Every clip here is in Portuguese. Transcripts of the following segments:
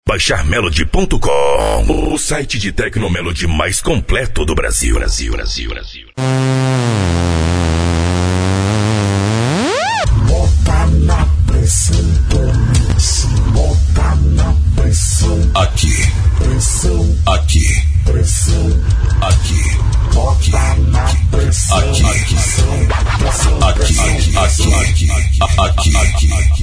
baixar melody.com, o site de Tecnomelody mais completo do Brasil. Bota na pressão, bota na pressão. Aqui, Pressão, aqui, pressão, aqui, bota na pressão. aqui, aqui.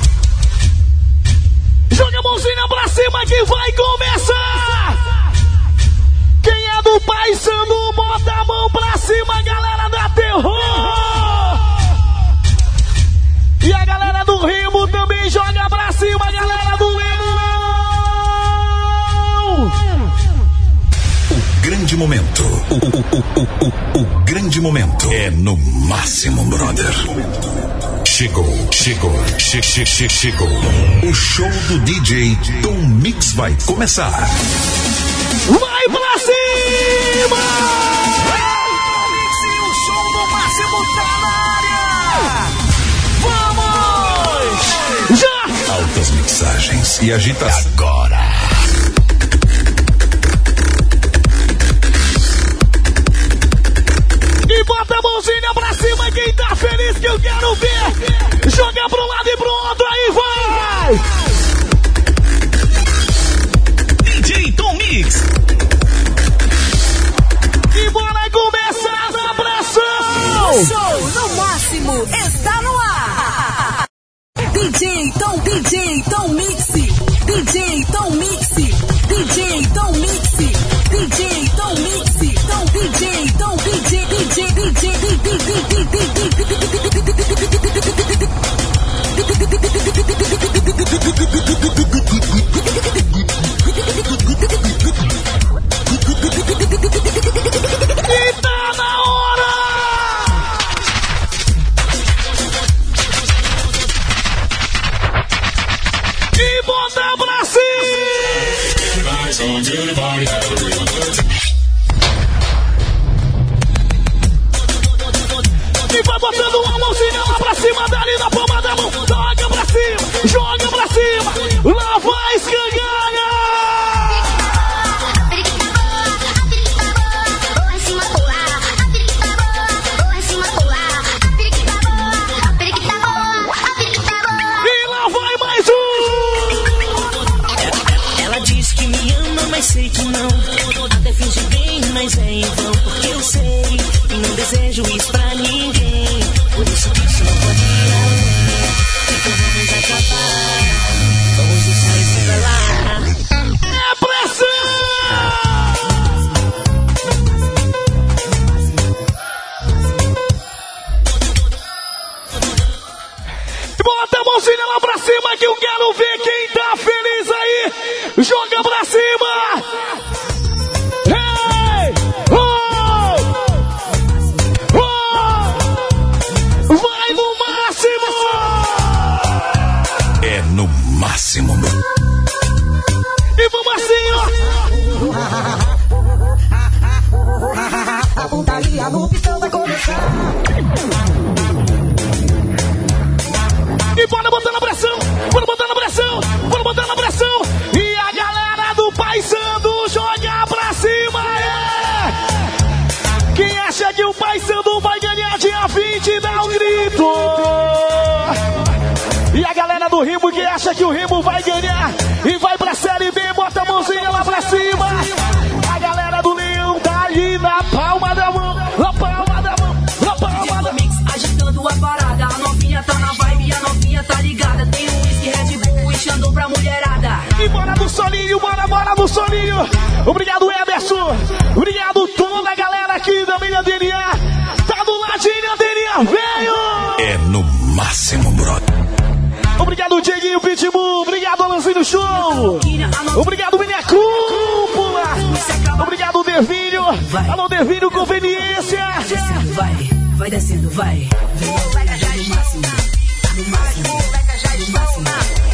Joga a mãozinha pra cima que vai começar! Quem é do Paysandu, bota a mão pra cima, galera da Terror! E a galera do Rimo também joga pra cima, galera do Leão! O grande momento, o grande momento é no Máximo Brother. Chegou. O show do DJ Tom Mix vai começar. Vai pra cima! O show do Máximo tá na área! Vamos! Já! Altas mixagens e agitação. Agora. E bota a mãozinha pra cima quem tá feliz que eu quero ver. Joga pro lado e pro outro, aí vai! DJ Tom Mix. E bora começar na pressão! O show no Máximo está no ar. DJ Tom Mix. DJ Tom Mix. DJ Tom Mix. DJ Tom Mix. DJ Tom DJ. E tá na hora! E bota pra E vai botando uma mãozinha lá pra cima, dali na palma da mão. Joga pra cima. Lá vai escangalha! E lá vai mais Ela diz que me ama, mas sei que não. Até finge bem, mas é em vão. Porque eu sei e não desejo isso pra ninguém. Por isso que isso não pode ir além. Então vamos acabar. Vamos deixar isso pra lá. É pressão! Bota a mãozinha lá pra cima que eu quero ver quem tá feliz aí. Joga pra cima! Hey! Oh! Oh! Vai no máximo! É no Máximo. E vamos assim, ó! A putaria no pistão vai começar. E bora botar na pressão! E a galera do Paysandu joga pra cima! É! Quem acha que o Paysandu vai ganhar dia 20, dá um grito! E a galera do Rimo que acha que o Rimo vai ganhar e vai pra Série B, bota a mãozinha lá pra cima! A galera do Leão tá ali na palma da mão! Na palma da mão! Mix agitando a parada. A novinha tá na vibe, a novinha tá ligada. Tem um whisky Red Bull e Xandão pra mulherada. E bora no solinho, bora no solinho. Obrigado, Emerson. Obrigado toda a galera aqui da minha DNA. Tá do ladinho, DNA, veio. É no Máximo, brother. Obrigado, Dieguinho Pitbull. Obrigado, Alanzinho Show. Obrigado, Minha Cúpula. Obrigado, Devinho. Alô, Devinho, conveniência. Vai descendo, vai. Vai no máximo. No máximo. No máximo.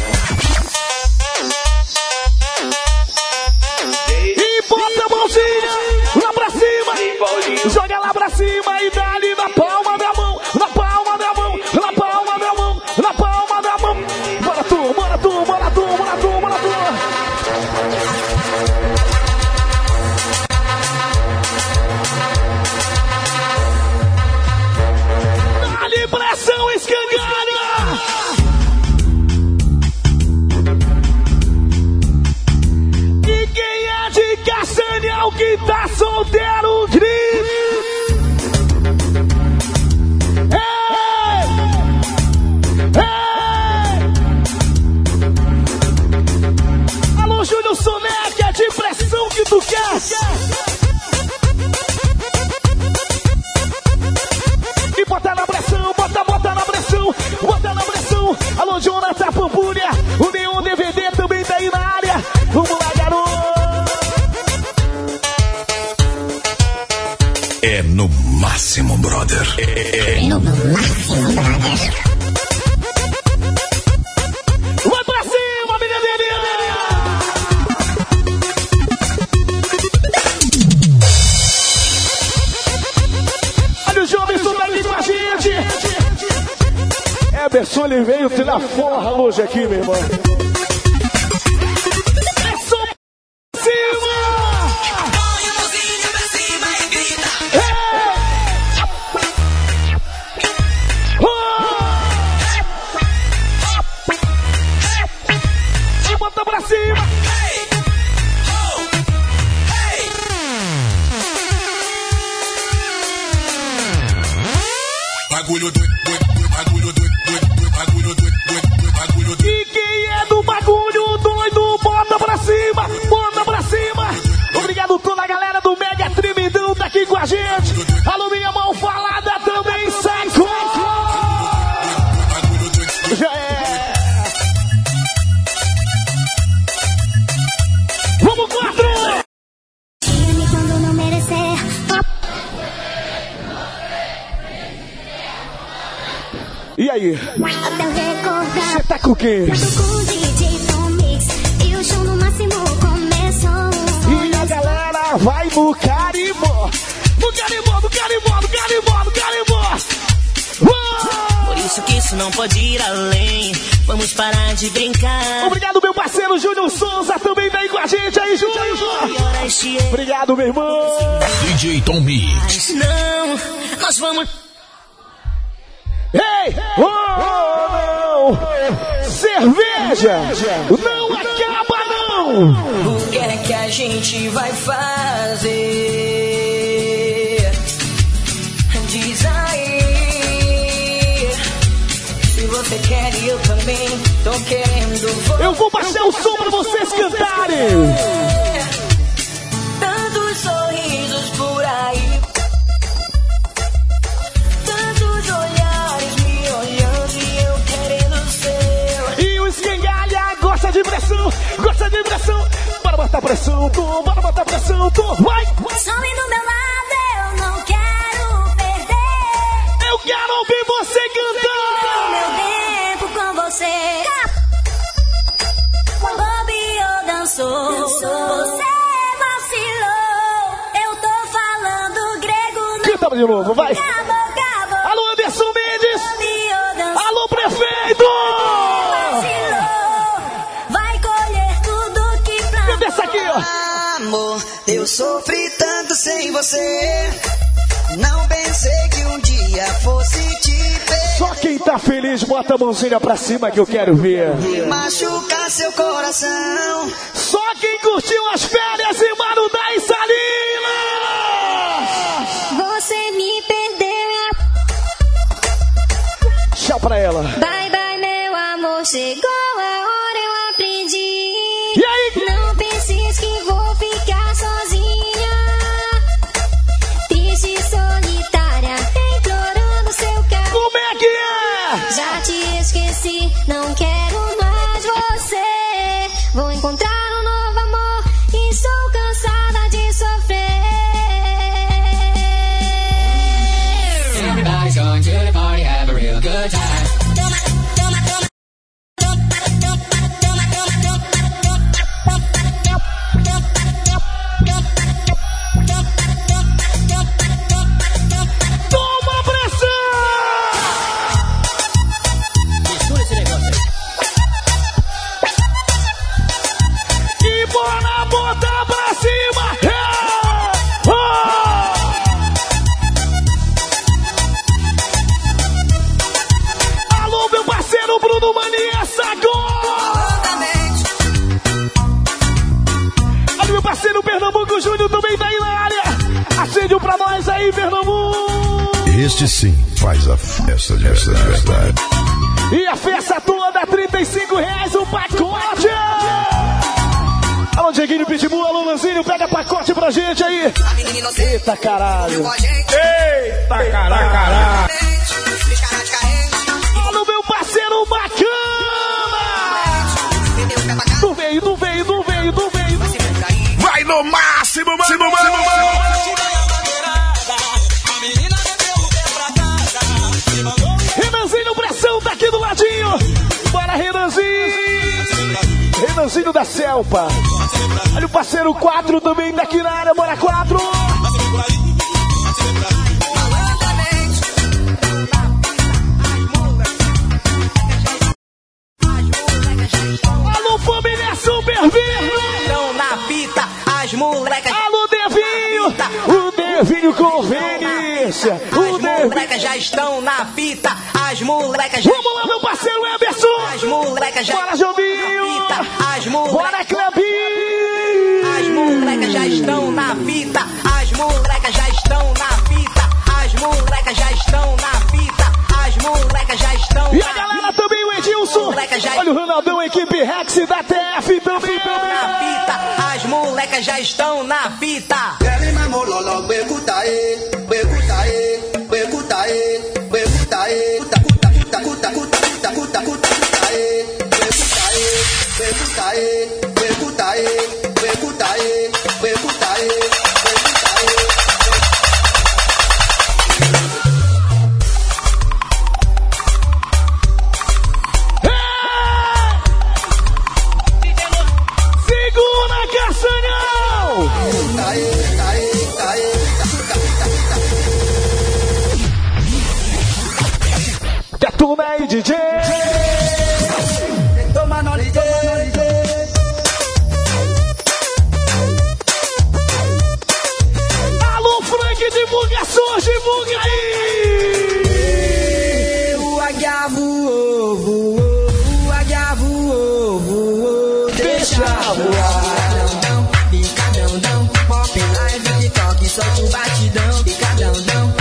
E bota a mãozinha lá pra cima. Joga lá pra cima e dá ali na palma da mão. Na palma da mão. Na palma da mão. Na palma da mão. Bora tu. Júnior Soneca, de pressão que tu quer. E bota na pressão, bota na pressão, bota na pressão. Alô, Jonathan Pampulha, o Neon DVD também tá aí na área. Vamos lá, garoto. É no máximo, brother. É no máximo, brother. Vai pra cima, menina. Olha o Jovem tá aqui com a gente. Eberson, ele veio tirar forra hoje aqui, meu irmão. E quem é do bagulho doido, bota pra cima, bota pra cima. Obrigado toda a galera do Mega Tremidão tá aqui com a gente. Alô, minha mão falada também, sacou. Já é. Vamos, 4. Tira-me quando não merecer. E aí? Até recordar. Você tá com o quê? Eu tô com o DJ Tom Mix e o show no máximo começou. E a galera vai no carimbó. No carimbó, no carimbó, no carimbó, no carimbó. Por isso que isso não pode ir além. Vamos parar de brincar. Obrigado, meu parceiro Júnior Souza, também tá aí com a gente aí, Júnior. Obrigado, meu irmão. DJ Tom Mix. Não, nós vamos. Ei! Oh, não! Cerveja! Não acaba, não! O que é que a gente vai fazer? Diz aí. Se você quer e eu também tô querendo. Eu vou baixar o som pra vocês cantarem! Tantos sorrisos por aí. Tantos olhares me olhando e eu querendo ser. E o esquengalha gosta de pressão, gosta de pressão. Bora botar pressão, Tom, bora botar pressão, Tom, vai! Some do meu lado, eu não quero perder. Eu quero ouvir você cantar! Meu tempo com você. Bobeou, dançou. Você vacilou. Eu tô falando grego. Canta de novo, vai! Acabou. Alô, Anderson Mendes! Bobeou, dançou. Alô, prefeito! Vacilou. Vai colher tudo que plantou. Canta essa aqui, ó! Amor, eu sofri tanto sem você. Não pensei que um dia fosse te ver. Só quem tá feliz bota a mãozinha pra cima que eu quero ver. Machucar seu coração. Só quem curtiu as férias em Marudá e Salinas! Você me perdeu. Tchau pra ela. Bye, bye, meu amor. Chegou a hora, eu aprendi. E aí? Não penses que vou ficar sozinha. Triste e solitária, implorando seu carinho. Como é que é? Já te esqueci, não quero mais você. Vou encontrar um novo amor e estou cansada de sofrer. Everybody's going to the party, have a real good time. Toma pressão! Mistura esse negócio aí. E bora botar pra cima! Alô, meu parceiro Bruno Mania, sacou! Alô, meu parceiro Pernambuco Júnior também tá aí na área. Acende um pra nós aí, Pernambuco! Este sim faz a festa de verdade. E a festa toda, R$35 o pacote! Dieguinho Pitbull, alô Lanzinho, pega pacote pra gente aí. Eita caralho. Eita caralho. Alô meu parceiro bacana. Não veio. Vai no máximo, mano. Renanzinho, pressão, tá aqui do ladinho. Bora, Renanzinho da Selpa. Olha o parceiro 4 também daqui na área, bora 4. Alô, família Super Virgo. Estão na fita, as molecas. Alô, Devinho. O Devinho conveniência. O molecas já estão na fita, as molecas já. Vamos lá, meu parceiro Everson. As molecas já. Bora, Jovinho. As molecas. Bora, Clebinho. As molecas já estão na fita, as molecas já estão na fita, as molecas já estão na fita, as molecas já estão. E a galera também, o Edilson. Olha o Ronaldão, equipe Rex da TF também. Na fita, as molecas já estão na fita. Segura, Castanhão! Detona aí, DJ! Alô, Frank, divulgações, divulga aí! O águia voou, o águia voou, deixa voar. Picadão, pop live, TikTok, solta o batidão. Picadão,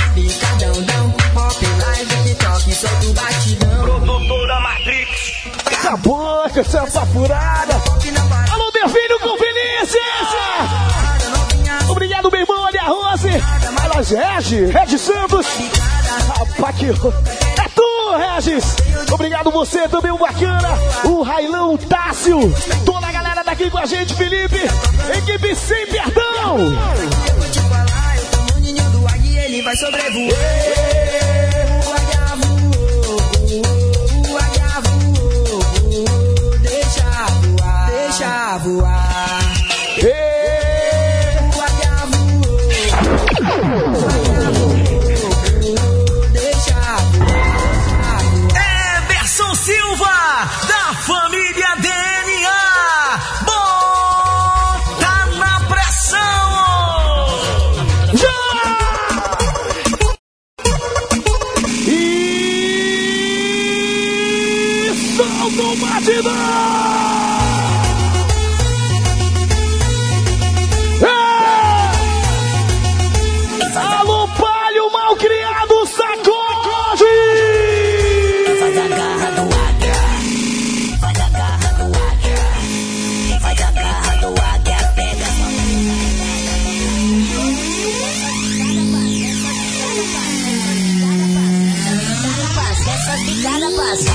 pop live, TikTok, solta o batidão. Produtora Matrix. Essa boca, essa papurada! Alô, Devinho, conveniência! Obrigado, meu irmão, olha a Rose! Elas, Regi Santos! Rapaz, que... É tu, Regis! Obrigado você também, o bacana! O Railão, o Tássio! Toda a galera daqui com a gente, Felipe! Equipe sem perdão! Eu vou te falar, eu tô o ninho do águia, ele vai sobrevoar. O águia voou, deixa voar. O águia voou, deixa voar. Everson Silva, da família DNA. Bota na pressão. E solta o batidão! Alô, palho mal criado, sacode! Faz a garra do águia, faz a garra do águia, faz a garra do águia, pega. Essas picadas passam.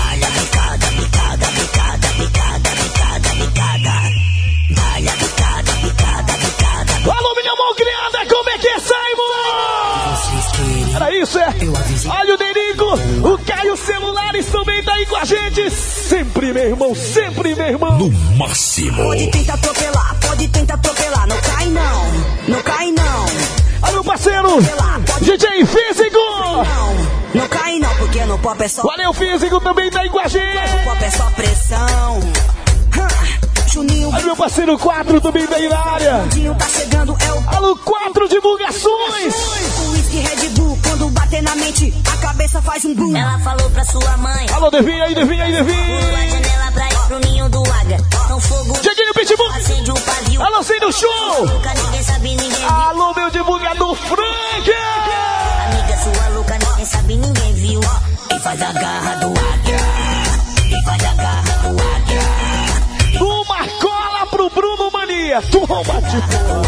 Alô, minha mão criada, como é que é, Simon? Era isso, é? Olha o Derico, o Caio Celulares também tá aí com a gente. Sempre, meu irmão, sempre, meu irmão. No máximo. Pode tentar atropelar, não cai não. Olha meu parceiro, DJ Físico. Não cai não, porque no pop é só. Valeu, Físico também tá aí com a gente. No pop é só pressão. Juninho. Olha meu parceiro 4 também tá aí na área. Juninho tá chegando, é o. Alô, 4 divulgações. O whisky Red Bull, quando bater na mente, a cabeça faz um boom. Ela falou pra sua mãe. Alô, Devinho aí, Devinho aí, Devinho. Pula a janela pra ir pro ninho do águia. Então fogo. Dieguinho Pitbull. Acende o pavio. Alô, sendo show. Louca, ninguém sabe, ninguém viu. Alô, meu divulgador Frank. Amiga sua louca, ninguém sabe, ninguém viu. E faz a garra do águia. E faz a garra do águia. Uma cola pro Bruno Mania. Maria, toma de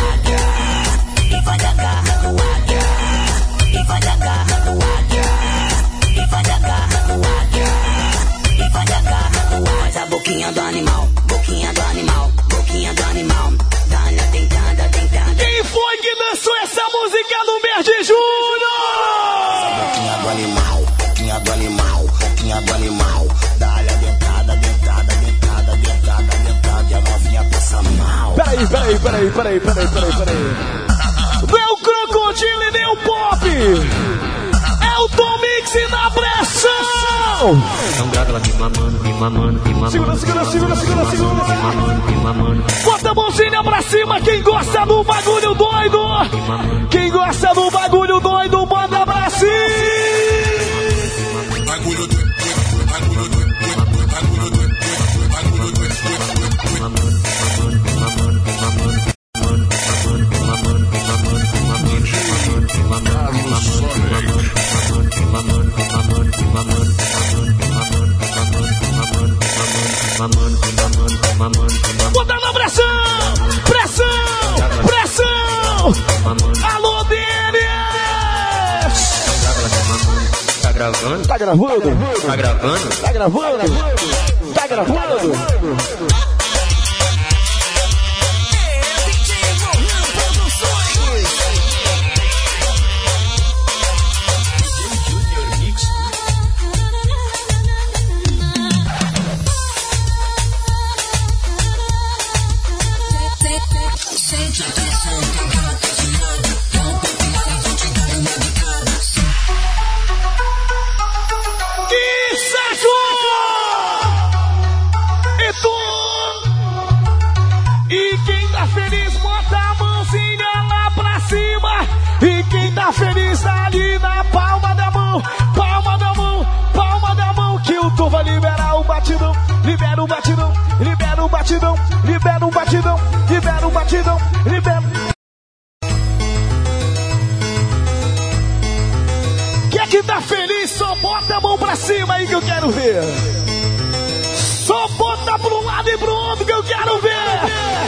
E vai da garra do águia. E vai da garra do águia. E vai da garra do águia. E vai da garra do águia. Faz a boquinha do animal. Boquinha do animal. Boquinha do animal. Dá-lhe a dentada, dentada. Quem foi que dançou essa música no mês de julho? Boquinha do animal. Boquinha do animal. Boquinha do animal. Dá-lhe a dentada, dentada, dentada, dentada, dentada. E a novinha passa mal. Peraí. Deu crocodilo e deu pop. É o Tom Mix na pressão. Então grava ela me mamando, me mamando, me mamando. Segura. Me mamando, me mamando. Bota a mãozinha pra cima, quem gosta do bagulho doido. Quem gosta do bagulho doido, manda pra cima. Bagulho doido. Bota na pressão. Alô, Denis. Tá gravando? Tá gravando? Tá gravando? Tá gravando? Tá gravando? Feliz ali na palma da mão, que o tu vai liberar o batidão, libera o batidão. Quem é que tá feliz, só bota a mão pra cima aí que eu quero ver. Só bota pro lado e pro outro que eu quero ver.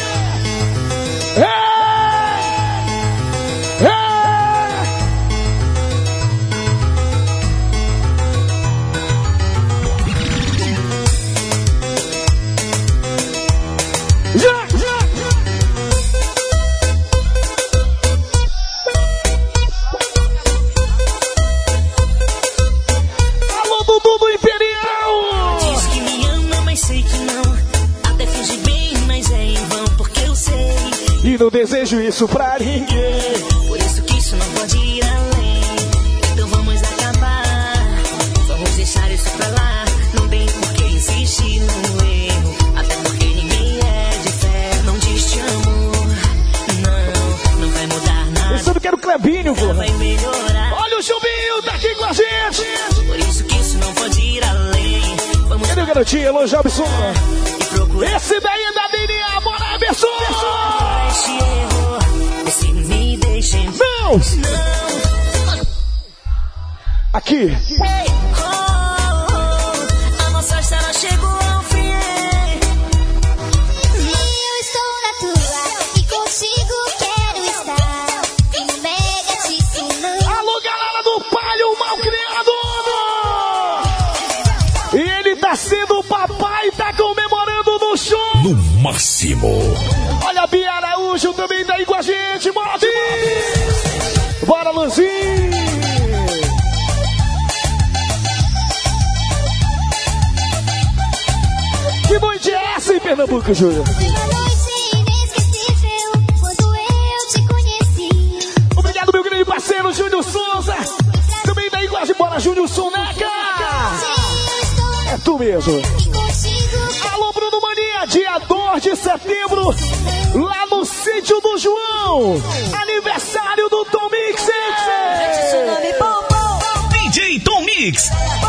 Não desejo isso pra ninguém. Por isso que isso não pode ir além. Então vamos acabar. Vamos deixar isso pra lá. Não tem por que insistir no erro. Até porque ninguém é de fé. Não diz te amo. Não vai mudar nada. Eu só não quero Clebinho, pô. Vai melhorar. Olha o Chumbinho, tá aqui com a gente. Por isso que isso não pode ir além. Vamos. Cadê o garotinho? Alô, Jobson. Esse daí é da DNA. Bora, Emerson. Não! Aqui! A nossa história chegou ao fim. Eu estou na tua e contigo quero estar. E no Mega te ensinando. Alô, galera do Palio Malcriado! E ele tá sendo papai e tá comemorando no show! No máximo! Olha a Bia Araújo também tá aí com a gente, Modi! Bora, Luzinho! Que noite é essa em Pernambuco, Júlia? Uma noite inesquecível quando eu te conheci. Obrigado, meu grande parceiro Júnior Souza! Também tá aí com a gente, bora, Júnior Soneca! É tu mesmo! Alô, Bruno Mania, dia 2 de setembro, lá no sítio do João, aniversário do Tom Mix. DJ Tom Mix.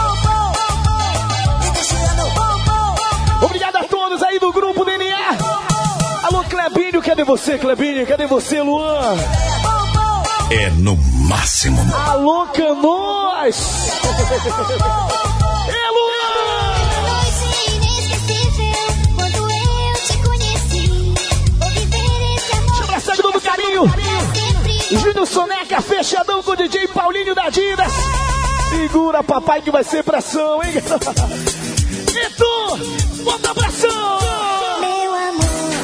Obrigado a todos aí do grupo DNA. Alô, Clebinho, cadê você, Clebinho? Cadê você, Luan? É no máximo. Alô, Canoas. Noite inesquecível quando eu te conheci. Vou viver do Soneca, fechadão com o DJ Paulinho da Didas. Segura, papai, que vai ser pressão, hein? E tu, bota pressão! Meu amor,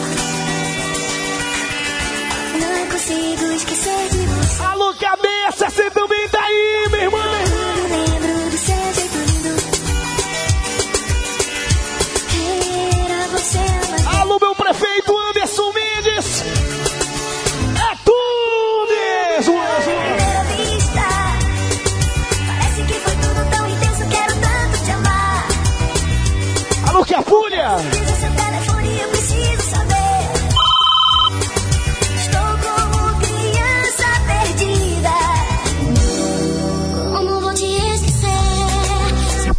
não consigo esquecer de você. Alô, cabeça, você também tá aí, meu irmão! Lembro do seu jeito lindo. Era você, alô, meu prefeito Anderson Mendes! É tu mesmo! primeira vista. Parece que foi tudo tão intenso, quero tanto te amar. Alô, Capulha! Diz o seu telefone, eu preciso saber. Estou como criança perdida. Como vou te esquecer?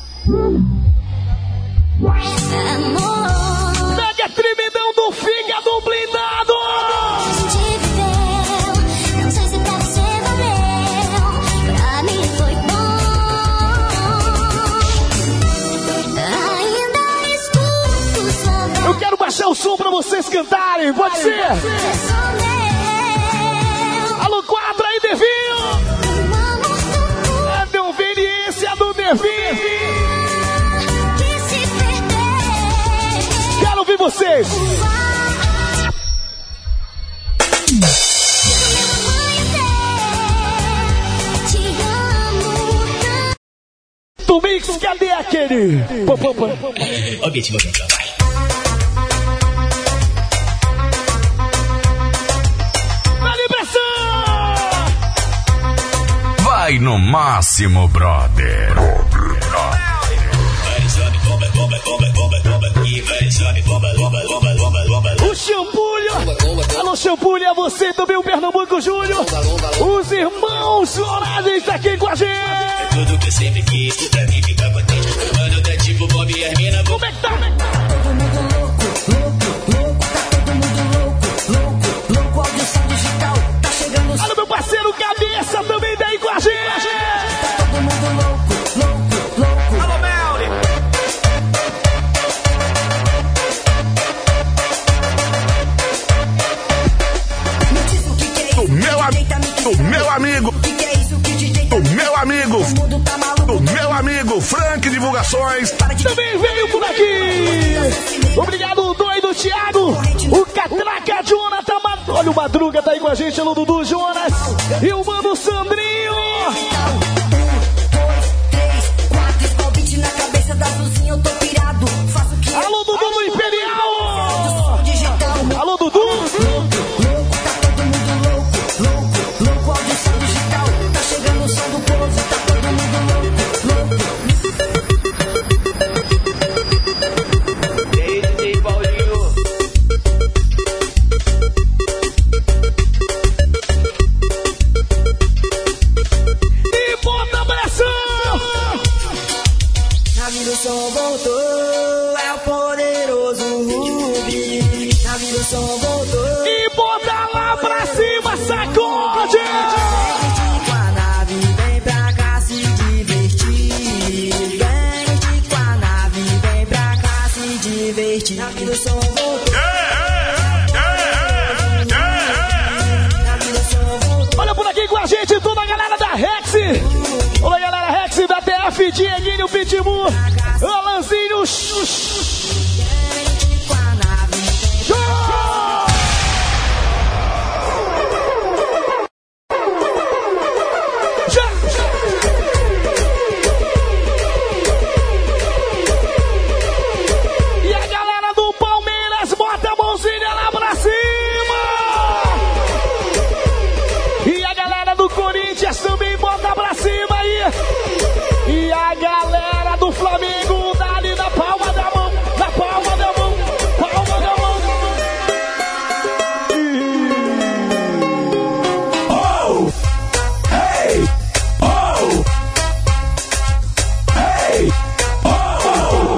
Amor, Mega tremidão do fígado blindado! a gente viveu. Não sei se pra você valeu. Pra mim foi bom. Ainda escuto o som da Eu quero baixar o som pra vocês cantarem, pode ser? som meu. Alô, quadra aí, Devinho! Um amor tão É de conveniência do Devinho! que se perder. Quero ouvir vocês! Do Mix, cadê aquele? Pô, pô, pô. Objetivo central, vai. Dá-lhe pressão! Vai no máximo, brother. O Champulha! Alô, Champulha, você também, o Pernambuco Júnior! Os irmãos Floragens tá aqui com a gente! Tudo que eu sempre quis, pra mim ficar contente. Mano, tá tipo Bob e Hermina. Como é que tá? Alô, meu parceiro Cabeça também tá aí com a gente! Alô, Melly! Do meu amigo, do meu amigo, Frank Divulgações. Também veio por aqui! Obrigado, doido Thiago! O Catraca Jonathan, olha o Madruga tá aí com a gente, alô Dudu Jonas! E o mano Sandrinho! Alô Dudu do Imperial! Alô Dudu! E bota pressão! Na vida o som voltou, é o poderoso Rubi. Na vida o som voltou. E bota lá pra cima, sacode! Vem com a nave, vem pra cá se divertir. Vem com a nave, vem pra cá se divertir. Na vida o som voltou. Na vida o som voltou. Olha por aqui com a gente toda a galera da Rex! Olá, galera Rex da TF, Dieguinho, Pitbull, Alanzinho, Vem com a nave, E a galera do Palmeiras bota a mãozinha lá pra cima! E a galera do Corinthians também bota pra cima aí! E a galera do Flamengo dá ali na palma da mão, na palma da mão, palma da mão! Oh! Hey! Oh! Hey! Oh!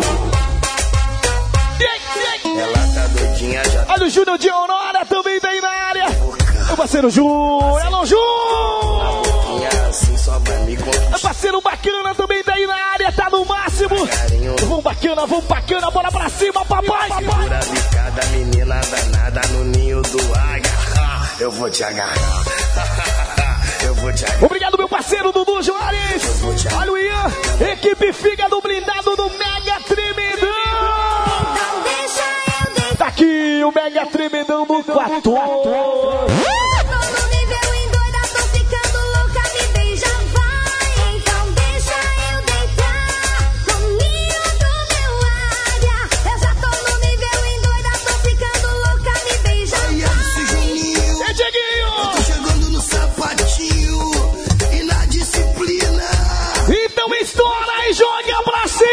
Ela tá doidinha já. Olha o Júnior de Aurora também tá aí na área! Meu parceiro Júnior, alô Júnior! Doidinha assim só vai me conquistar. Meu parceiro Bacana também tá aí na área, tá no máximo! Vamos bacana, bora pra cima, papai! Segura a bicada, menina danada no ninho do águia. Eu vou te agarrar. Eu vou te Obrigado, meu parceiro Dudu Joares. Olha o Ian, equipe Fígado Blindado do Mega Tremendão. Então deixa eu deitar. Tá aqui o Mega Tremendão do 14. Eu já tô no nível endoida, tô ficando louca, me beija, vai. Então deixa eu deitar no ninho do meu águia. Eu já tô no nível endoida, tô ficando louca, me beija, vai. Juninho, Ei, Dieguinho. tô chegando no sapatinho e na disciplina. Então estoura e joga pra cima.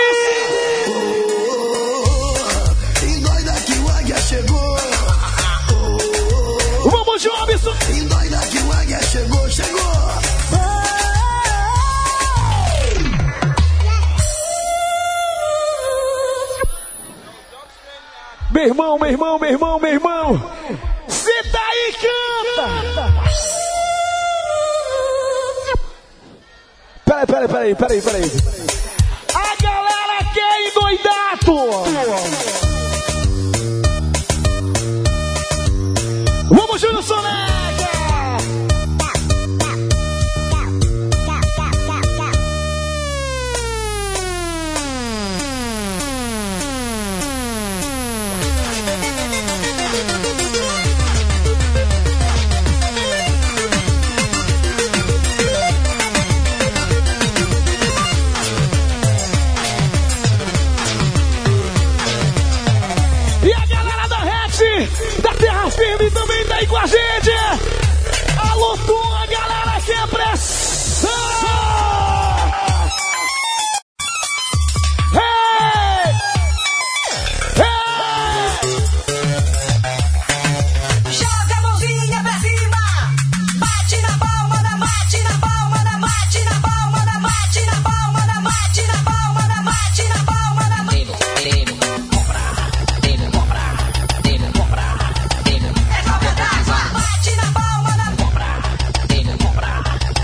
Endoida que o águia chegou. Vamos, Jobson. Endoida que o águia chegou, chegou. Meu irmão, meu irmão, meu irmão, meu irmão. Cê tá aí, canta. Peraí. A galera quer endoidado. Vamos, Júnior Soneca. E a galera da Rex, da Terra Firme também tá aí com a gente. Alô, tua galera que é pressão. Hey! Hey! Joga a mãozinha pra cima, bate na palma da mate, na palma da mate, na palma da mate, na palma da mate, na palma da mate, na palma da mate. É copa d'água, bate na palma da mão, na palma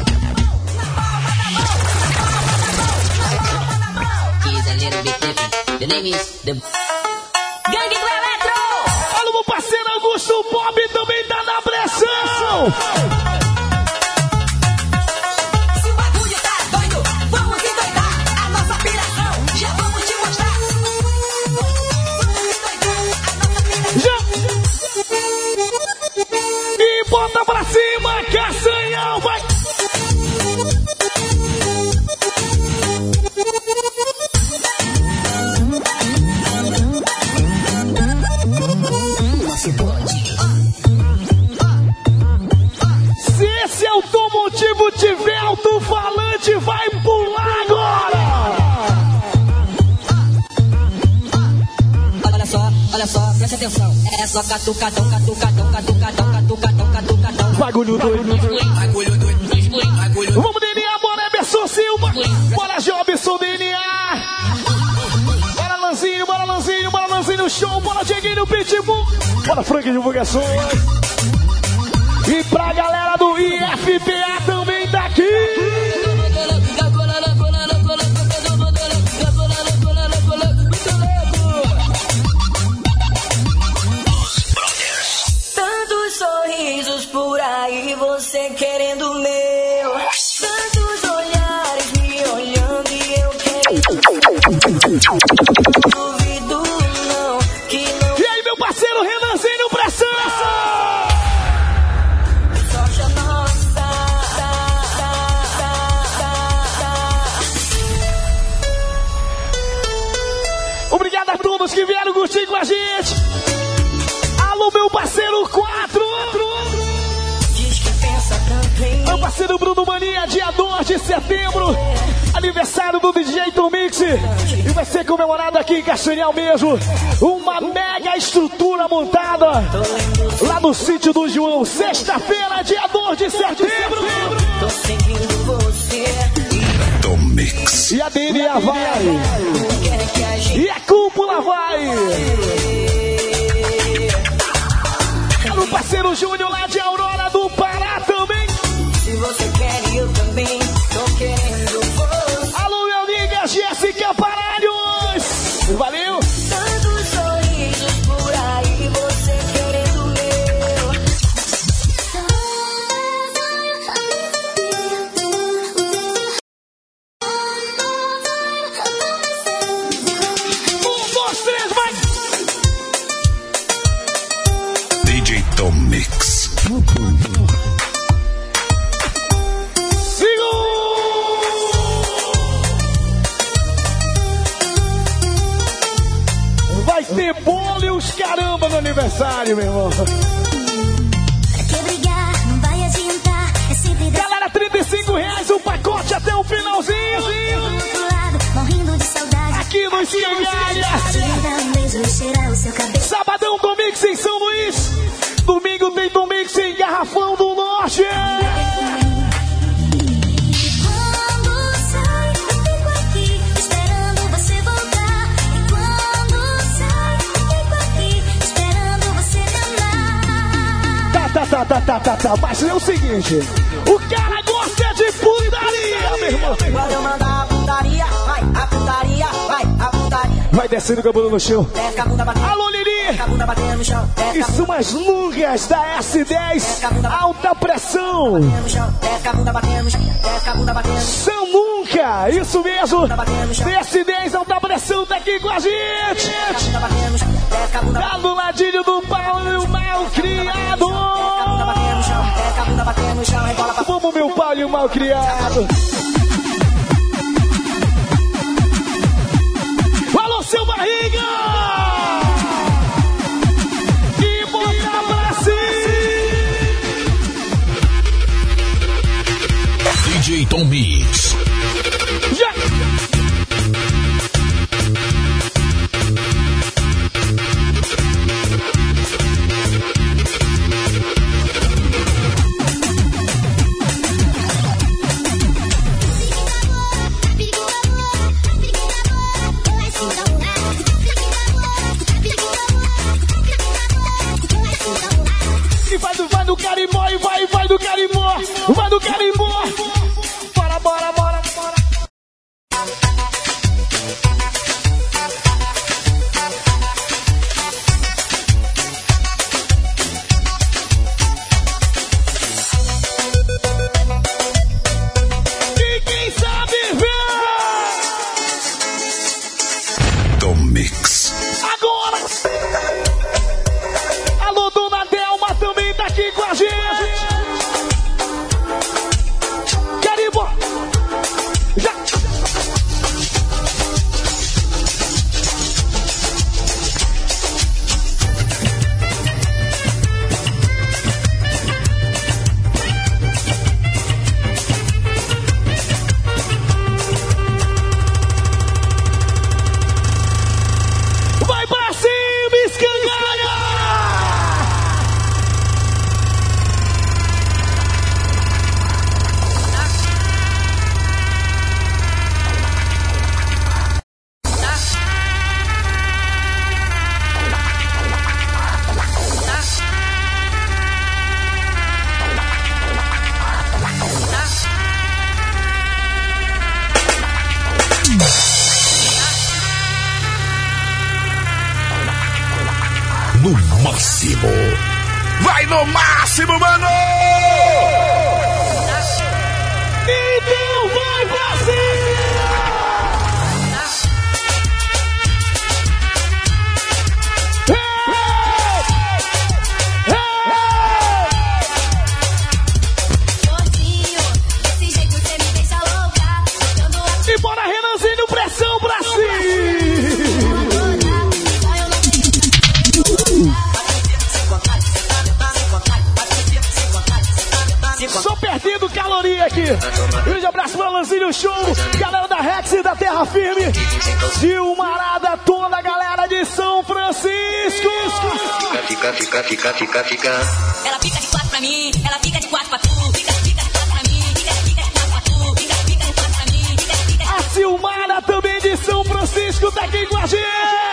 da mão. He's a little bit different. The name is the Gangue do Eletro. Olha o meu parceiro Augusto Bob também tá na pressão. Se o bagulho tá doido, vamos endoidar. A nossa piração, já vamos te mostrar. Vamos endoidar, a nossa piração. Já. E bota pra cima, Castanhão, vai. Se esse automotivo tiver alto-falante, vai pular agora. Olha só, presta atenção. É só catucadão, catucadão, catucadão, catucadão, catucadão. Bagulho doido. Vamos DNA, bora Emerson Silva. Bora Jobson DNA. Bora Lanzinho, bora Lanzinho, bora Lanzinho show. Bora Dieguinho Pitbull. Bora Frank Divulgações. E pra galera do IFPA também tá aqui. Tantos sorrisos por aí, você querendo o meu. Tantos olhares me olhando e eu quero. Duvido não, que não. E aí, meu parceiro Renanzinho pressão. Sorte nossa. Obrigado a todos que vieram curtir com a gente. Alô, meu parceiro 4. Diz que pensa tanto em Meu parceiro Bruno Mania, dia 2 de setembro. Aniversário do DJ Tom Mix. E vai ser comemorado aqui em Castanhal mesmo. Uma mega estrutura montada lá no sítio do João. Sexta-feira, dia 2 de setembro. Tô seguindo você. Tom Mix. E a DNA vai. Quer que a gente E a cúpula vai. O parceiro Júnior lá de Aurora do Pará também. se você quer eu também tô querendo você. Alô, minha amiga Jéssica Paralhos. Valeu. Tantos sorrisos por aí, você querendo o meu. Mix. Vai ter bolo e os caramba no aniversário, meu irmão. Quer brigar, não vai adiantar. É sempre dessa Galera, R$35 o pacote até o finalzinho. do outro lado, morrendo de saudade. Aqui no Escangalha. Se me dar um beijo e cheirar o seu cabelo. Sabadão, Domingos em São Luís. Domingo tem Domingos em Garrafão do Norte. Quando sai, eu fico aqui esperando você voltar. E quando sai, eu fico aqui esperando você me amar. Tá. Mas é o seguinte: o cara gosta de putaria, meu irmão. Quando eu mandar a putaria, vai, a putaria, vai, a putaria. Vai descendo com a bunda no chão. Desce a bunda batendo. Alô, Lili. Desce a bunda batendo no chão. Desce E a bunda são as lungas da S10 alta pressão. batendo no chão. Desce a bunda batendo no chão. Desce a bunda batendo no chão. São nunca, isso mesmo. S10 alta pressão tá aqui com a gente. Desce a bunda batendo no chão. Desce a bunda Tá do ladinho do Paulo Malcriado. batendo no chão. Desce a bunda batendo no chão. Rebola pra Vamos, meu Paulo Malcriado. Alô, seu barriga. E bota pra cima. DJ Tom Mix. Já. E vai do carimbó, e vai do carimbó. Vai do carimbó. Bora. E quem sabe ver Tom Mix. agora. Alô, dona Delma também tá aqui com a gente. Carimbó. Já. Vai pra cima, escangalha! No máximo. Vai no máximo, mano! Então vai pra cima! Gordinho, desse jeito você me deixa louca. Botando a E bora, Renanzinho, pressão pra cima! Só perdendo caloria aqui. Grande abraço pro Alanzinho Show, galera da Rex e da Terra Firme, Gilmarada, toda a galera de São Francisco. Fica. Ela fica de quatro pra mim, ela fica de quatro pra tu. Fica de quatro pra mim, fica de quatro pra tu. Fica de quatro pra mim, fica. A Silmara também de São Francisco tá aqui com a gente.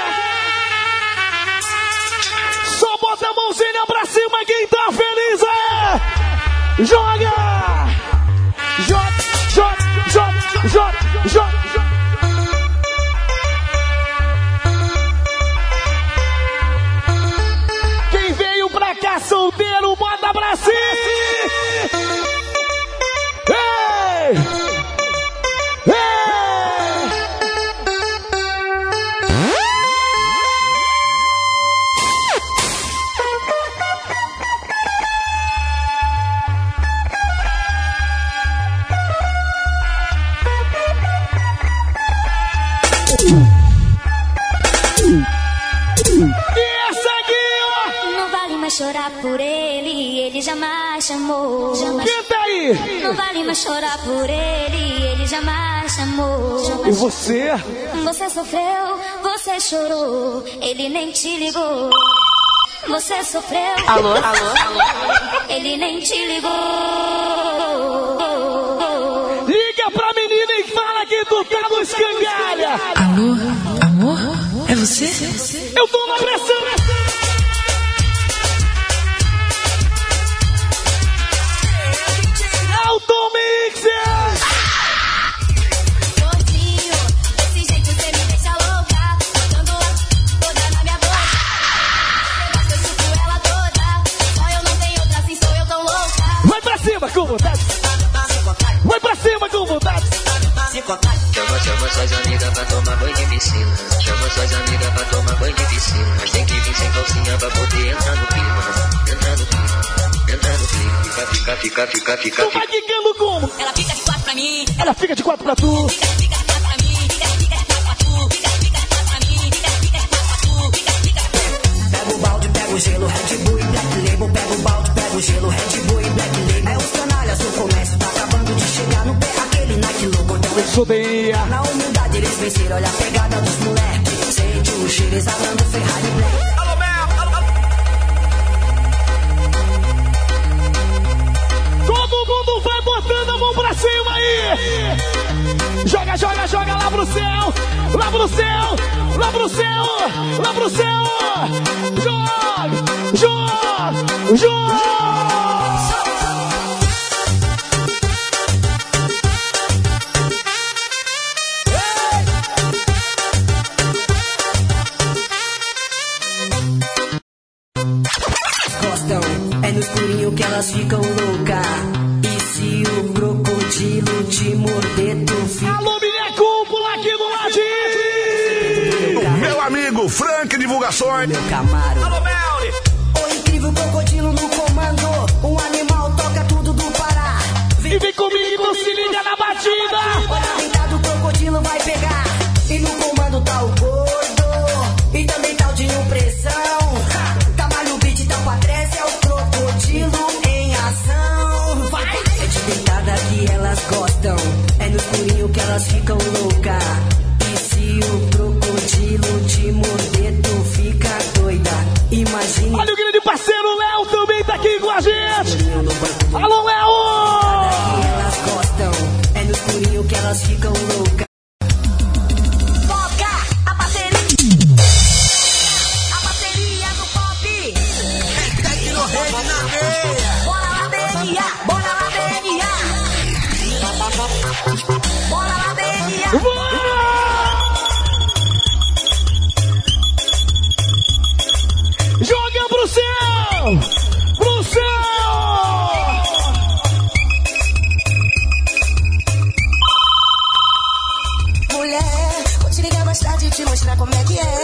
Só bota a mãozinha pra cima quem tá feliz, é! Joga! Joga! Quem veio pra cá solteiro, bota pra cima! Ei! ele jamais chamou. Canta aí! Não vale mais chorar por ele jamais chamou. E você? Você sofreu, você chorou, ele nem te ligou. Você sofreu. Alô? Ele nem te ligou. Liga pra menina e fala que tu tá no escangalha. Alô? Amor? É você? Eu tô na pressão. Auto Mixer. Gordinho, desse jeito você me deixa louca. Botando toda na minha boca. Eu chupo ela toda. Só eu não tenho outra, assim sou eu tão louca. Vai pra cima com vontade. Vai pra cima com vontade. Chama suas amigas pra tomar banho de piscina. Chama suas amigas pra tomar banho de piscina. Mas tem que vir sem calcinha pra poder entrar no clima. Entrar no clima. Fica. Tu vai quicando como? Ela fica de 4 pra mim. Ela fica de 4 pra tu. Fica de 4 pra mim. Fica de 4 pra tu. Fica de 4 pra mim. Fica de 4 pra tu. Fica. Pega o balde, pega o gelo, Red Bull e Black Label. Pega o balde, pega o gelo, Red Bull e Black Label. É os canalhas, o comércio tá acabando de chegar no pé. Aquele Nike louco, então Eu sou Deia. na humildade eles venceram, olha a pegada dos moleques. Sente o cheiro exalando Ferrari Black. Todo mundo vai botando a mão pra cima aí. Joga lá pro céu. Lá pro céu. Joga. Gostam, é no escurinho que elas ficam loucas. E se o crocodilo te morder, tu fica. Alô, minha cúpula aqui do ladinho. Meu amigo Frank Divulgações. Meu Camaro. Alô, Melri. O incrível crocodilo no comando. Um animal toca tudo do Pará. E vem comigo, não se liga na batida. Olha, deitado o crocodilo vai pegar. E no comando tá o gordo. E também tá o de impressão. Tamalho o beat, tá pra trás. É o crocodilo em ação. Vai. É de deitada que elas gostam. É no escurinho que elas ficam loucas. E se o crocodilo te morder, tu fica doida. Imagine. Olha o grande parceiro Léo também tá aqui com a gente. Alô, Léo. Elas gostam. É no escurinho que elas ficam loucas. Toca a bateria. A bateria do pop. Bora lá, BNA. Bora lá, BNA. Bora lá, BNA. Joga pro céu. Mulher, vou te ligar mais tarde e te mostrar como é que é.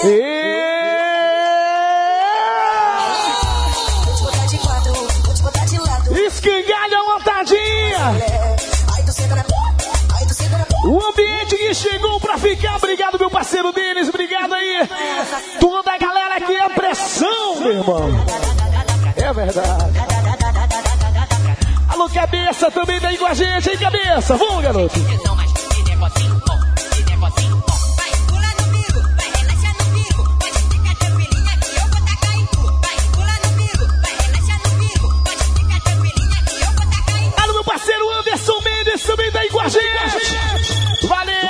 Vou te botar de quatro, vou te botar de lado. Escangalha uma tadinha. Aí tu senta na O ambiente que chegou pra ficar. Obrigado, meu parceiro Denis. Obrigado aí. Toda a galera aqui é pressão, meu irmão. É verdade. Alô, Cabeça também tá aí com a gente, hein, Cabeça? Vamos, garoto. Vai, pula no bico, vai, relaxa no bico. Pode ficar tranquilinha que eu vou tacar em tu. Vai, pula no bico, vai, relaxa no bico. Pode ficar tranquilinha que eu vou tacar em tu. Alô, meu parceiro Anderson Mendes também tá aí com a gente. Valeu!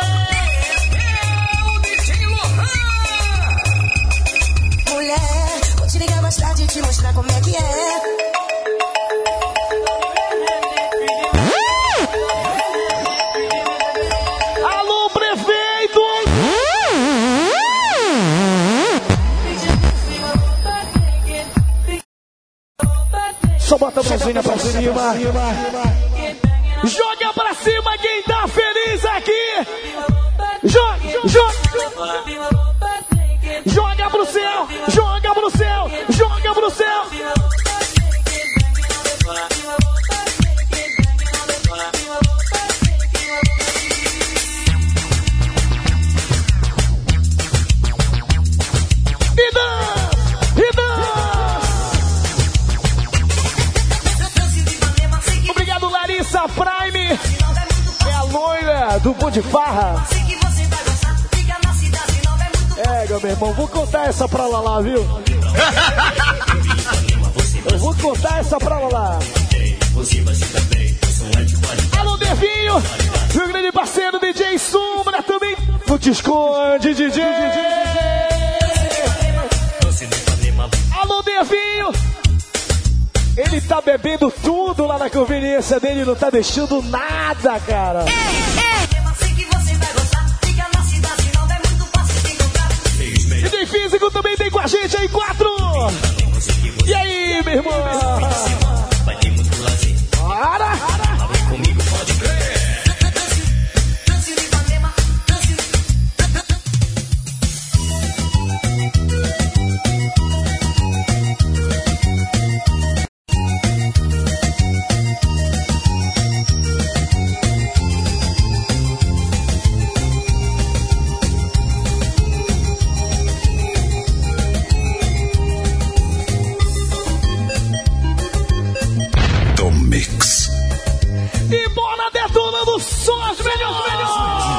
mulher. Vou te ligar mais tarde e te mostrar como é que é. Alô, prefeito! Só bota a mãozinha pra cima. Joga pra cima quem tá feliz aqui. Joga, joga. Joga pro céu, joga pro céu, joga pro céu. E dança, e dança. do Bom de Farra. Meu irmão, vou contar essa pra lá, viu? Eu vou contar essa pra lá. Alô, Devinho, meu grande parceiro DJ Sombra também. Não te esconde, DJ. Alô, Devinho. Ele tá bebendo tudo lá na conveniência dele, não tá deixando nada, cara. E tem físico também, tem com a gente aí, 4. E aí, meu irmão? Para! Comigo pode crer. E bora detonando só as melhores!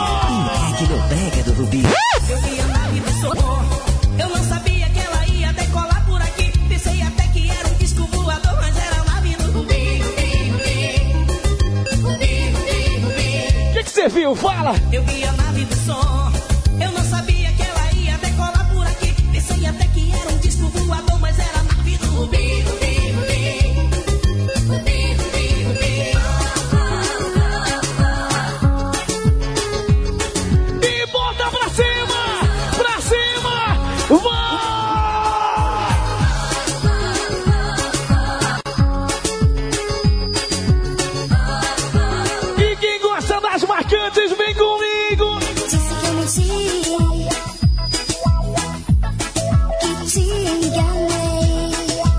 Eu vi a nave do Socorro. Eu não sabia que ela ia decolar por aqui. Pensei até que era um disco voador, mas era a nave do Rubi. O que você viu? Fala! Eu vi a nave do som. Eu não sabia que ela ia decolar por aqui. Pensei até que era um disco voador, mas era a nave do Rubi. E quem gosta das marcantes, vem comigo! Disse que eu menti, que te enganei.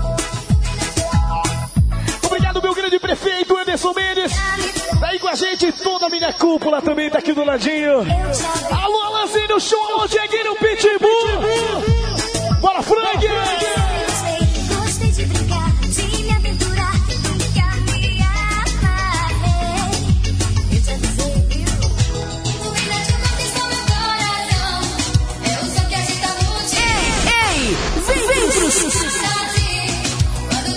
Obrigado, meu grande prefeito Anderson Mendes. Tá aí com a gente, toda a minha cúpula também tá aqui do ladinho. Alô, Alanzinho, show, alô, Dieguinho, Pitbull. Bora, Frank! Gostei de brincar, de me aventurar, nunca me amarrei. Eu te avisei, viu? Duvida de conquistar meu coração. Eu só quero te dar muito. Ei, vem pro sucesso. Duvida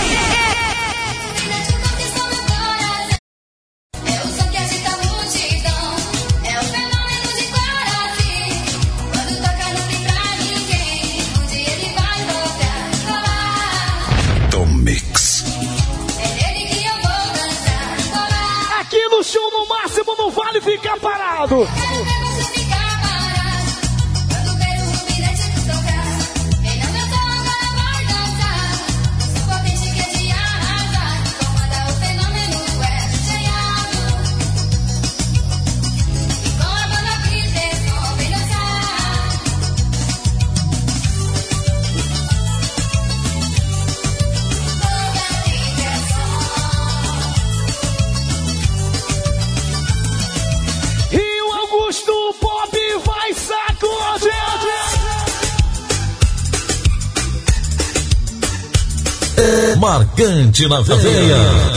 de conquistar meu coração. Eu só quero te dar multidão. É o fenômeno de Guaraci. Quando toca não tem pra ninguém. Um dia ele vai tocar. Tom Mix. É nele que eu vou dançar. Aqui no show, no máximo, não vale ficar parado. Quero ver você ficar parado. Quando ver o Ruminete tocar. Quem não dançou agora vai dançar. Sou potente que é de arrasar. Comanda o fenômeno é cheio. E com a banda Peterson vem dançar. Banda Peterson. E o Augusto Pop vai sacudir. Marcante na veia.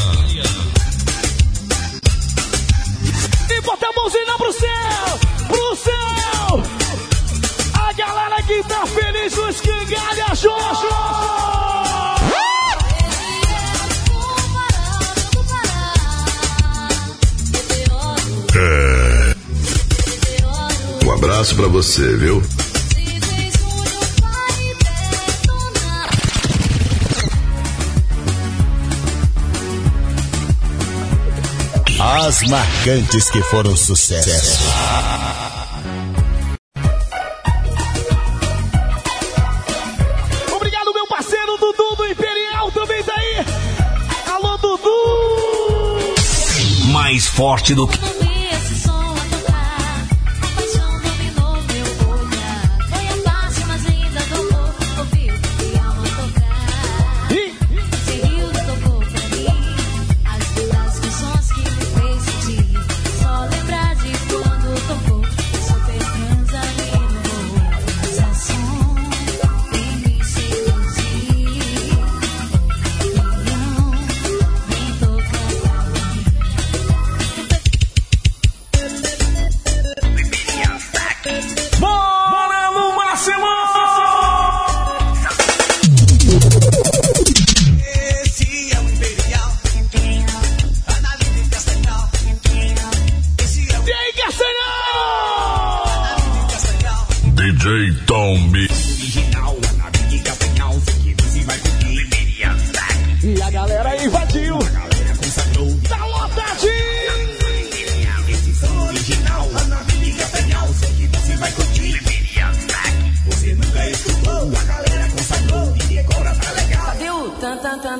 E bota a mãozinha pro céu, pro céu. A galera que tá feliz no escangalha, Jojo. Um abraço pra você, viu? As marcantes que foram sucesso. Obrigado, meu parceiro Dudu do Imperial, também tá aí. Alô, Dudu. Mais forte do que... Esse som a tocar, a paixão dominou meu olhar. Foi a parte mais linda do amor, ouviu e alma tocar. Seguiu, tocou pra mim, as vidas dos sons que me fez sentir. Só lembrar de quando tocou, super transa ali no morro. Essa som vem me seduzir. Vem tocar pra mim. E a galera invadiu. Tá lotadinho. Esse som original, lá na Avenida Penhal. Sei que você vai curtir. Você nunca escutou, a galera consagrou. E agora tá legal. Cadê o tan tan tan?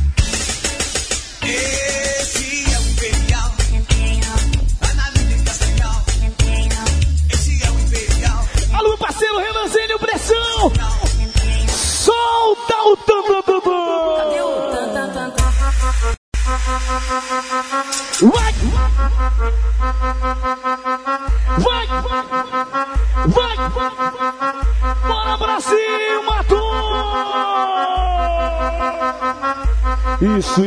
Esse é o Imperial. Lá na Avenida Penhal. Esse é o Imperial. Alô, parceiro Renanzinho, pressão. Solta o tum-tum-tum-tum. Cadê o tan tan tan tan? Vai! Vai! Vai! Bora pra cima, tu! Isso.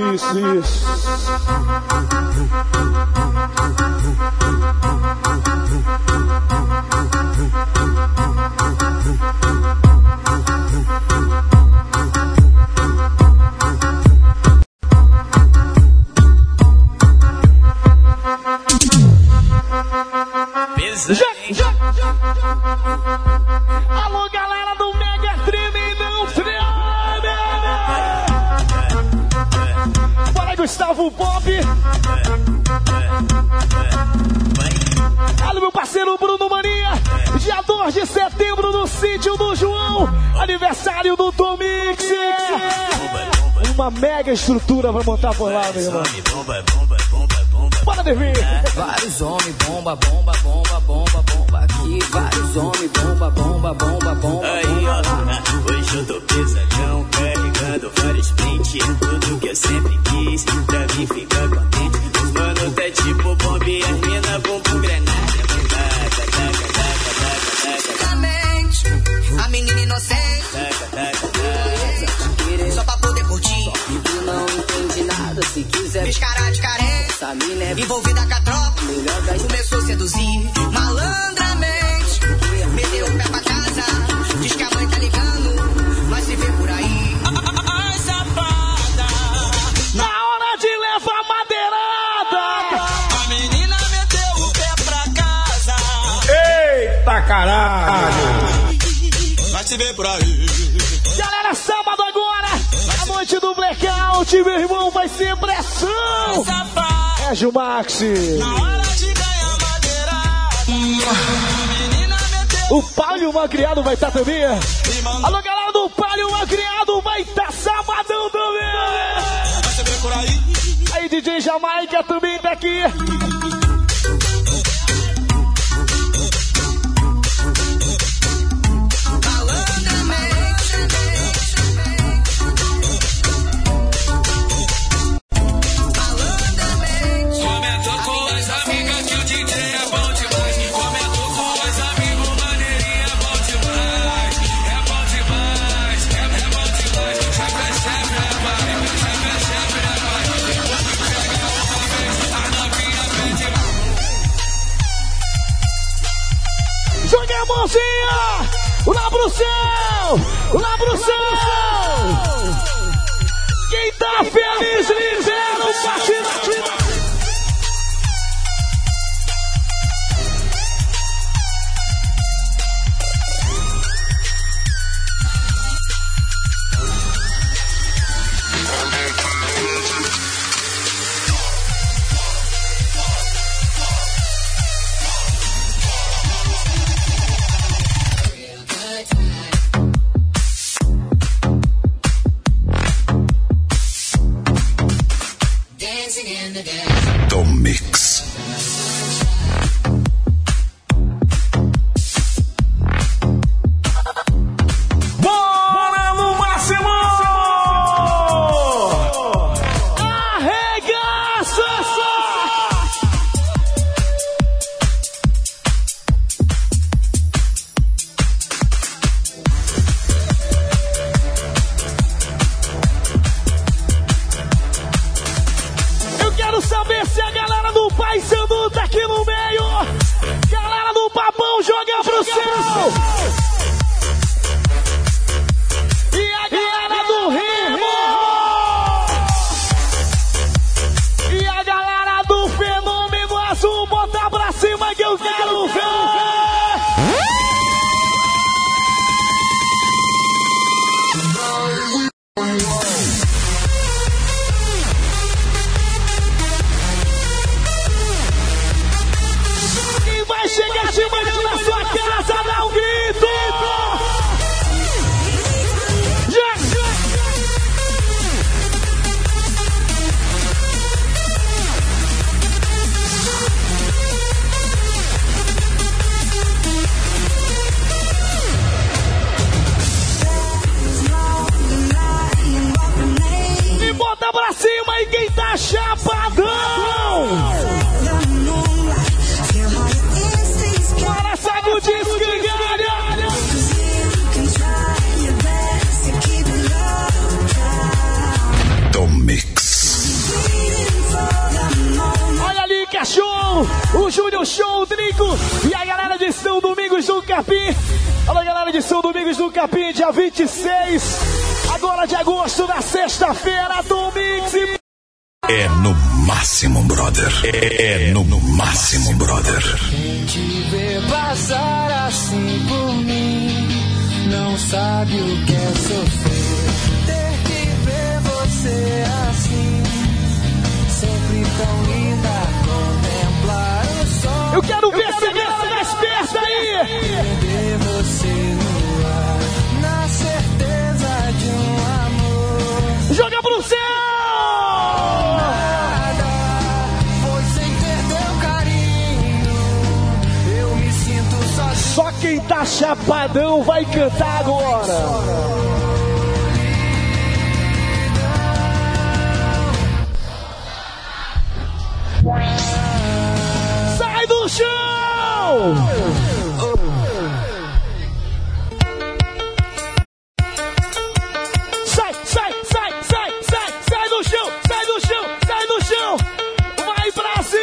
Já. Alô, galera do Mega Treme, não treme! Bora aí, Gustavo Pop! Alô, meu parceiro Bruno Mania! Dia 2 de setembro no sítio do João, aniversário do Tomix! Uma mega estrutura pra montar por lá, meu irmão! Bora, Devi! Vários homens, bomba aqui. Vários homens, bomba. Aí, ó, hoje eu tô pesadão, carregando vários pentes. Tudo que eu sempre quis, pra mim ficar contente. Os mano tá tipo bomba e as mina bumbum granada. Mente, a menina inocente. Só pra poder curtir. E tu não entende nada, se quiser. Descarada de carente. Essa mina é envolvida com a tropa. melhor das... Começou a seduzir malandramente. Meteu o pé pra casa. Diz que a mãe tá ligando. Vai se ver por aí. Ai, safada. Na hora de levar madeirada. A menina meteu o pé pra casa. Eita caralho. Vai se ver por aí. Galera, sábado agora, a noite do Blackout, meu irmão, vai ser pressão. É Jumaxi. Na hora de ganhar madeirada. O Palio Malcriado vai estar também. Alô, galera do Palio Malcriado, vai estar sabadão também. Vai se ver por aí. Aí, DJ Jamaica também tá aqui. Jogue a mãozinha! Lá pro céu! Lá pro céu! Quem tá feliz, ligeiro, patina! The Mix. Bora no máximo! Arregaça! Eu quero saber se a galera do Paysandu tá aqui no meio. Galera do Papão, joga pro céu. E a galera do Rimo. E a galera do Fenômeno Azul, bota pra cima que eu quero ver. E quem tá chapadão? Bora sacudir escangalha. Do Mix. Olha ali, cachorro. O Júnior Show, o Drico. E a galera de São Domingos do Capim. Olha a galera de São Domingos do Capim, dia 26. Agora de agosto, na sexta-feira, do Mix. É no máximo, brother. É no máximo, brother. Quem te vê passar assim por mim não sabe o que é sofrer. Ter que ver você assim, sempre tão linda, contemplar o sol. Eu quero ver essa galera mais perto aí. Ver você no ar, na certeza de um amor. Joga pro céu! Só quem tá chapadão vai cantar agora. Sai do chão! Sai do chão, sai do chão, sai do chão. Vai pra cima!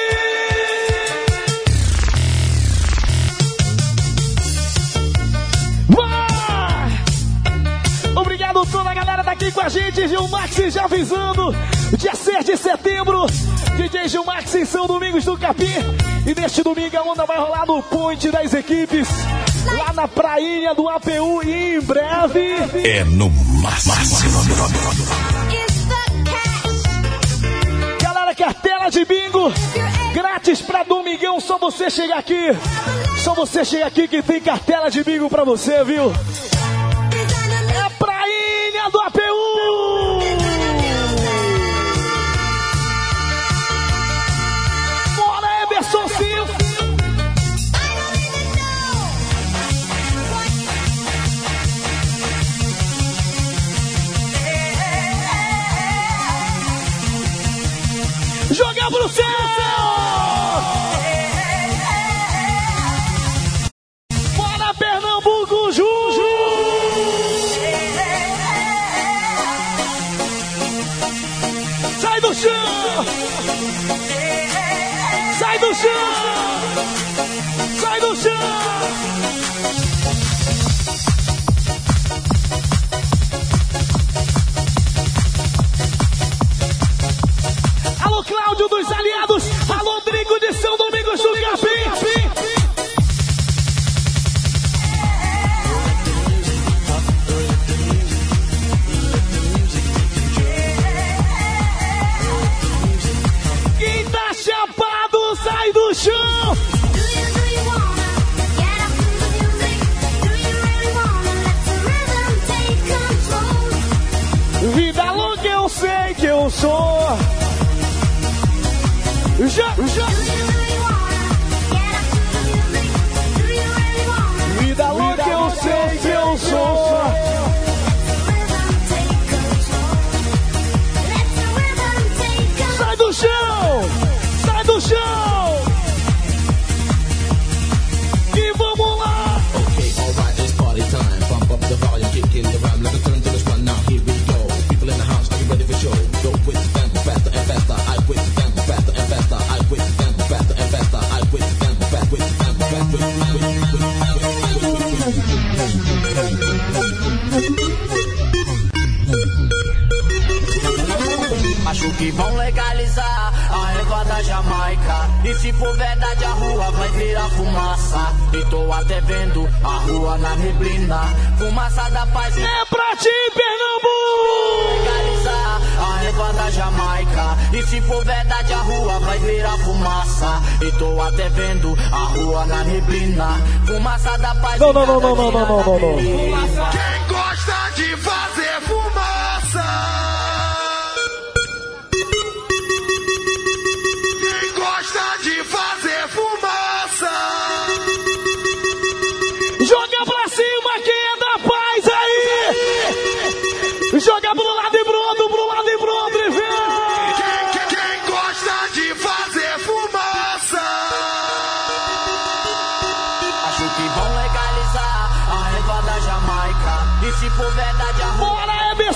Obrigado toda a galera daqui com a gente. Gilmax já avisando. Dia 6 de setembro, DJ Gilmax em São Domingos do Capim. E neste domingo a onda vai rolar no Ponte das Equipes, lá na prainha do APU. E em breve é no máximo. Galera, cartela de bingo grátis pra domingão. Só você chegar aqui. Só você chegar aqui que tem cartela de bingo pra você, viu? É prainha do APU. Bora, Emerson Silva. Joga pro céu. Bora, Pernambuco, Juju. Sai do chão! Sai do chão! Sai do chão! Alô, Cláudio dos Aliados! Alô, Drico de São Domingos do Capim! Chapado, sai do chão! Vida louca, eu sei que eu sou. Vida louca, eu sei que eu sou. Sai do chão! Sai do chão! E vamos lá! Okay, alright, it's party time. Bump up the volume, kick in the rhyme. Let's turn to this one now. Here we go. People in the house, are you ready for show? Go with the tempo, faster and faster. I with the tempo, faster and faster. I with the tempo, faster and faster. I with the tempo, fast with the tempo, fast with the tempo. Acho que vão legalizar a erva da Jamaica. E se for verdade a rua vai virar fumaça. E tô até vendo a rua na neblina. Fumaça da paz. É pra ti, Pernambuco! Legalizar a erva da Jamaica. E se for verdade a rua vai virar fumaça. E tô até vendo a rua na neblina. Fumaça da paz. Não. Quem gosta de fazer fumaça? De fazer fumaça. Joga pra cima quem é da paz aí. Joga pro lado e pro outro e vem.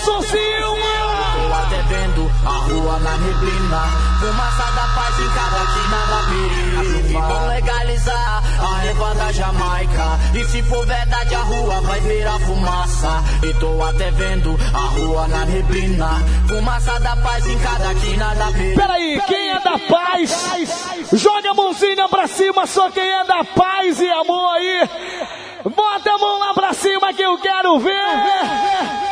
Anderson Silva. Tô até vendo a rua na neblina, fumaça da paz em cada quina da perigo. Vão legalizar a erva da Jamaica, e se for verdade a rua vai virar fumaça. E tô até vendo a rua na neblina, fumaça da paz em cada quina da perigo. Peraí, quem é da paz? Joga a mãozinha pra cima, só quem é da paz e amor aí. Bota a mão lá pra cima que eu quero ver.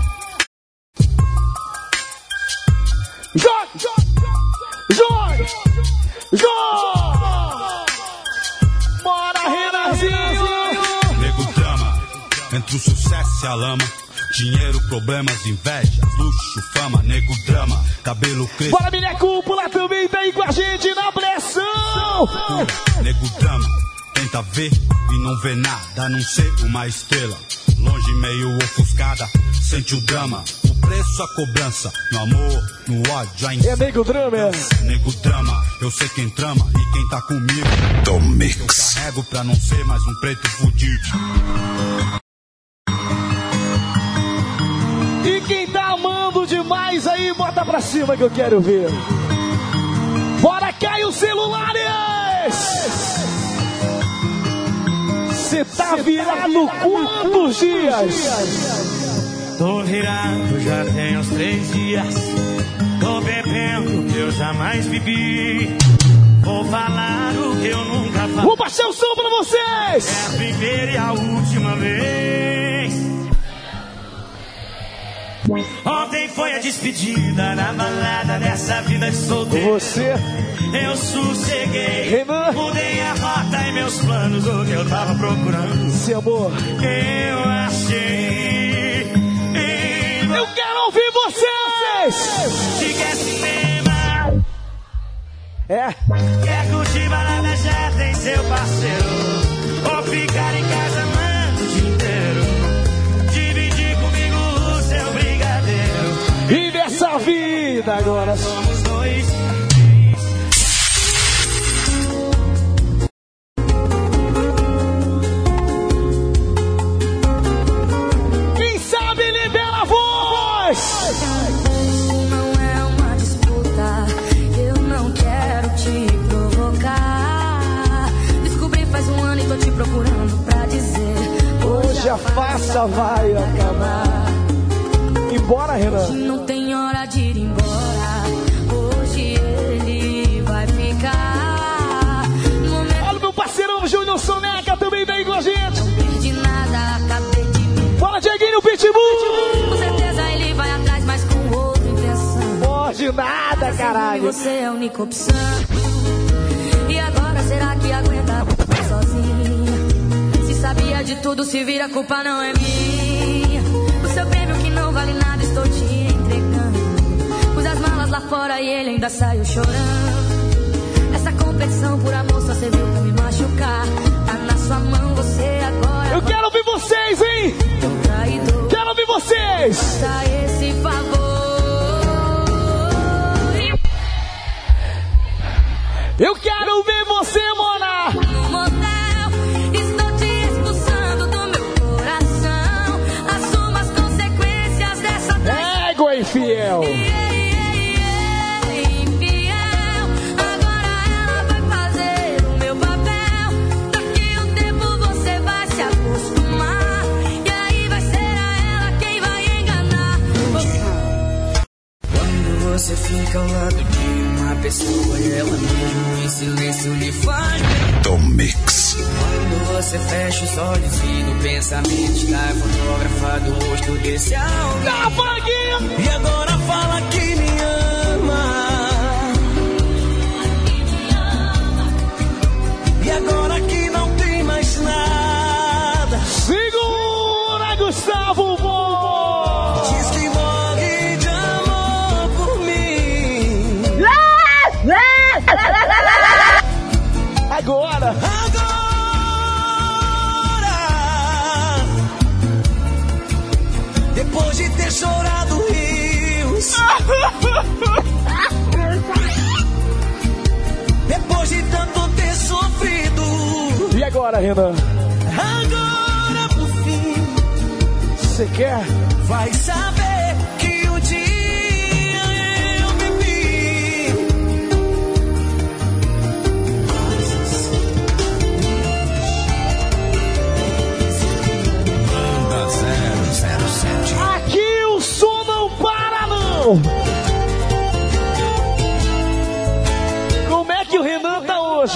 Joga! Bora, Renanzinho! Nego drama, entre o sucesso e a lama. Dinheiro, problemas, inveja, luxo, fama, nego drama, cabelo crespo. Bora, minha cúpula também tá aí com a gente na pressão! Nego drama, tenta ver e não vê nada, a não ser uma estrela. Longe, meio ofuscada, sente o drama. O preço, a cobrança, no amor, no ódio, a é nego drama, é? Nego drama, eu sei quem trama e quem tá comigo. Tom Mix. Eu carrego pra não ser mais um preto fudido. E quem tá amando demais aí, bota pra cima que eu quero ver. Bora, cai os celulares! Você tá virado quantos dias? Tô virado, já tem uns 3 dias. Tô bebendo o que eu jamais bebi. Vou falar o que eu nunca falei. Vou baixar o som pra vocês! É a primeira e a última vez. Ontem foi a despedida na balada dessa vida de solteiro. Você? Eu sosseguei, mudei a rota e meus planos, o que eu tava procurando. Esse amor, eu achei. Eu quero ouvir vocês! Se quer cinema, quer curtir balada, já tem seu parceiro. Ou ficar em casa amando o dia inteiro. Dividir comigo o seu brigadeiro. E nessa vida agora somos dois. Não é uma disputa, eu não quero te provocar. Descobri faz 1 ano e tô te procurando pra dizer: hoje a farsa vai acabar. Embora, Renan. Hoje não tem hora de ir embora. Hoje ele vai ficar. Olha o meu parceirão Júnior Soneca também vem com a gente. Não perdi nada, acabei de me. Fala, Dieguinho Pitbull! Com certeza ele vai atrás, mas com outra intenção. Pode nada, caralho. Você é a única opção. E agora será que aguenta sozinha? Se sabia de tudo, se vira, a culpa não é minha. O seu prêmio que não vale nada, estou te entregando. Pus as malas lá fora e ele ainda saiu chorando. Essa competição por amor só serviu pra me machucar. Tá na sua mão, você agora. Eu quero ouvir vocês, hein? Quero ouvir vocês! Faça esse favor. Eu quero ver você, Mona! No motel, estou te expulsando do meu coração. Assuma as consequências dessa traição. Égua infiel! Agora ela vai fazer o meu papel. Daqui um tempo você vai se acostumar. E aí vai ser a ela quem vai enganar. Quando você fica ao lado de uma pessoa e ela mesmo em silêncio lhe faz bem. Tom Mix. Quando você fecha os olhos e no pensamento está fotografado o rosto desse alguém. E agora fala que me ama. E agora que não tem mais nada. Segura, Gustavo Bom! Diz que morre de amor por mim. Agora! Depois de ter chorado rios. Depois de tanto ter sofrido. E agora, Renan? Agora por fim. Você quer? Vai saber